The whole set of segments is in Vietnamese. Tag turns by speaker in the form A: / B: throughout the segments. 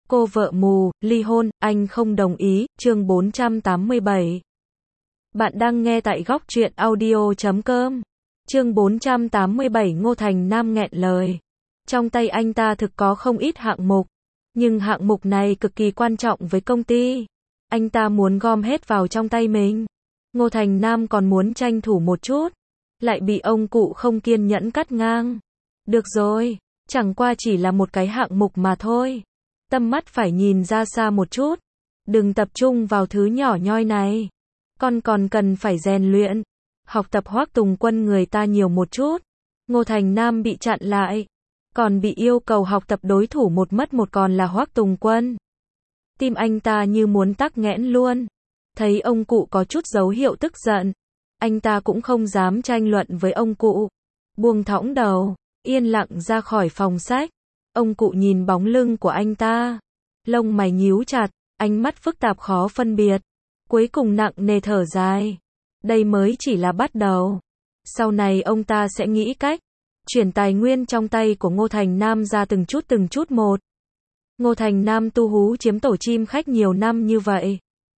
A: Cô vợ mù, ly hôn, anh không đồng ý, chương 487. Bạn đang nghe tại góc truyện audio.com. Chương 487 Ngô Thành Nam nghẹn lời. Trong tay anh ta thực có không ít hạng mục, nhưng hạng mục này cực kỳ quan trọng với công ty. Anh ta muốn gom hết vào trong tay mình. Ngô Thành Nam còn muốn tranh thủ một chút, lại bị ông cụ không kiên nhẫn cắt ngang. Được rồi, chẳng qua chỉ là một cái hạng mục mà thôi. Tâm mắt phải nhìn ra xa một chút, đừng tập trung vào thứ nhỏ nhoi này. Con còn cần phải rèn luyện, học tập Hoắc Tùng Quân người ta nhiều một chút. Ngô Thành Nam bị chặn lại, còn bị yêu cầu học tập đối thủ một mất một còn là Hoắc Tùng Quân. Tim anh ta như muốn tắc nghẽn luôn. Thấy ông cụ có chút dấu hiệu tức giận, anh ta cũng không dám tranh luận với ông cụ. Buông thõng đầu, yên lặng ra khỏi phòng sách. Ông cụ nhìn bóng lưng của anh ta, lông mày nhíu chặt, ánh mắt phức tạp khó phân biệt. Cuối cùng nặng nề thở dài. Đây mới chỉ là bắt đầu. Sau này ông ta sẽ nghĩ cách chuyển tài nguyên trong tay của Ngô Thành Nam ra từng chút một. Ngô Thành Nam tu hú chiếm tổ chim khách nhiều năm như vậy,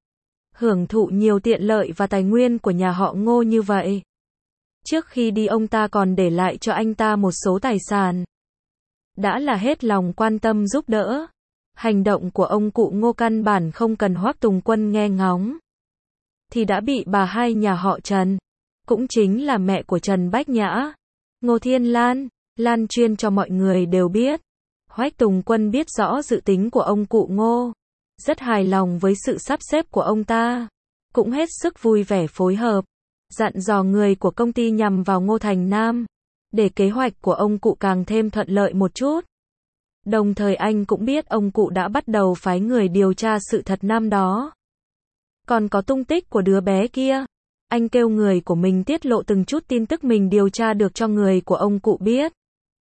A: hưởng thụ nhiều tiện lợi và tài nguyên của nhà họ Ngô như vậy. Trước khi đi ông ta còn để lại cho anh ta một số tài sản. Đã là hết lòng quan tâm giúp đỡ. Hành động của ông cụ Ngô căn bản không cần Hoắc Tùng Quân nghe ngóng, thì đã bị bà hai nhà họ Trần, cũng chính là mẹ của Trần Bách Nhã, Ngô Thiên Lan, lan truyền cho mọi người đều biết. Hoắc Tùng Quân biết rõ dự tính của ông cụ Ngô, rất hài lòng với sự sắp xếp của ông ta, cũng hết sức vui vẻ phối hợp, dặn dò người của công ty nhằm vào Ngô Thành Nam, để kế hoạch của ông cụ càng thêm thuận lợi một chút. Đồng thời anh cũng biết ông cụ đã bắt đầu phái người điều tra sự thật năm đó. Còn có tung tích của đứa bé kia, anh kêu người của mình tiết lộ từng chút tin tức mình điều tra được cho người của ông cụ biết.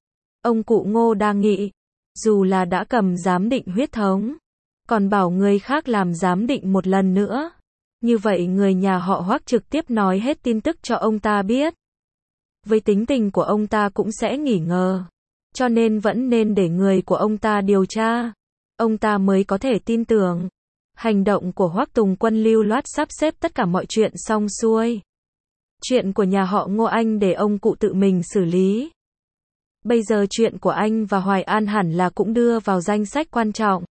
A: Ông cụ Ngô đang nghĩ, dù là đã cầm giám định huyết thống, còn bảo người khác làm giám định một lần nữa. Như vậy người nhà họ Hoắc trực tiếp nói hết tin tức cho ông ta biết. Với tính tình của ông ta cũng sẽ nghi ngờ, cho nên vẫn nên để người của ông ta điều tra, ông ta mới có thể tin tưởng. Hành động của Hoắc Tùng Quân lưu loát sắp xếp tất cả mọi chuyện xong xuôi. Chuyện của nhà họ Ngô anh để ông cụ tự mình xử lý. Bây giờ chuyện của anh và Hoài An hẳn là cũng đưa vào danh sách quan trọng.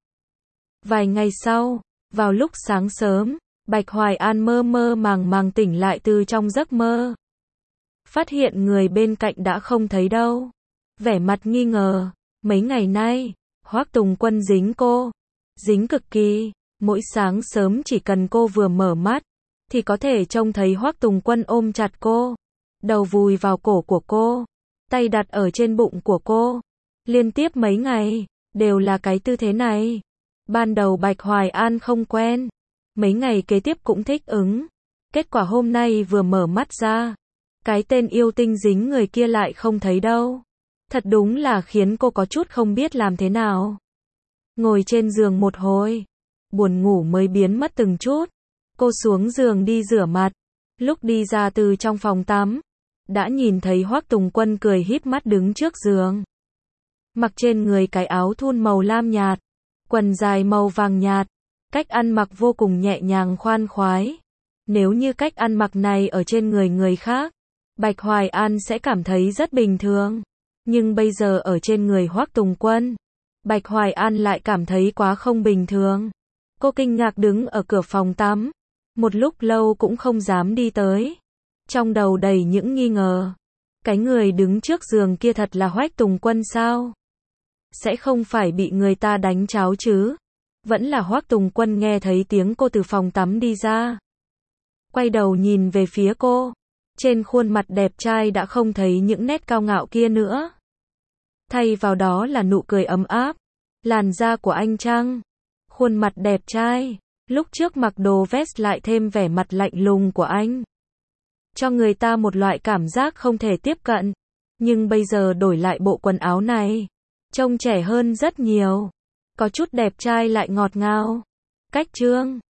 A: Vài ngày sau, vào lúc sáng sớm, Bạch Hoài An mơ mơ màng màng tỉnh lại từ trong giấc mơ. Phát hiện người bên cạnh đã không thấy đâu. Vẻ mặt nghi ngờ, mấy ngày nay, Hoắc Tùng Quân dính cô. Dính cực kỳ, mỗi sáng sớm chỉ cần cô vừa mở mắt, thì có thể trông thấy Hoắc Tùng Quân ôm chặt cô. Đầu vùi vào cổ của cô, tay đặt ở trên bụng của cô. Liên tiếp mấy ngày, đều là cái tư thế này. Ban đầu Bạch Hoài An không quen, mấy ngày kế tiếp cũng thích ứng. Kết quả hôm nay vừa mở mắt ra, cái tên yêu tinh dính người kia lại không thấy đâu. Thật đúng là khiến cô có chút không biết làm thế nào. Ngồi trên giường một hồi, buồn ngủ mới biến mất từng chút. Cô xuống giường đi rửa mặt. Lúc đi ra từ trong phòng tắm, đã nhìn thấy Hoắc Tùng Quân cười híp mắt đứng trước giường. Mặc trên người cái áo thun màu lam nhạt, quần dài màu vàng nhạt. Cách ăn mặc vô cùng nhẹ nhàng khoan khoái. Nếu như cách ăn mặc này ở trên người khác, Bạch Hoài An sẽ cảm thấy rất bình thường. Nhưng bây giờ ở trên người Hoắc Tùng Quân, Bạch Hoài An lại cảm thấy quá không bình thường. Cô kinh ngạc đứng ở cửa phòng tắm, một lúc lâu cũng không dám đi tới. Trong đầu đầy những nghi ngờ. Cái người đứng trước giường kia thật là Hoắc Tùng Quân sao? Sẽ không phải bị người ta đánh cháo chứ? Vẫn là Hoắc Tùng Quân nghe thấy tiếng cô từ phòng tắm đi ra. Quay đầu nhìn về phía cô. Trên khuôn mặt đẹp trai đã không thấy những nét cao ngạo kia nữa. Thay vào đó là nụ cười ấm áp. Làn da của anh trăng. Khuôn mặt đẹp trai. Lúc trước mặc đồ vest lại thêm vẻ mặt lạnh lùng của anh, cho người ta một loại cảm giác không thể tiếp cận. Nhưng bây giờ đổi lại bộ quần áo này, trông trẻ hơn rất nhiều. Có chút đẹp trai lại ngọt ngào. Cách trương,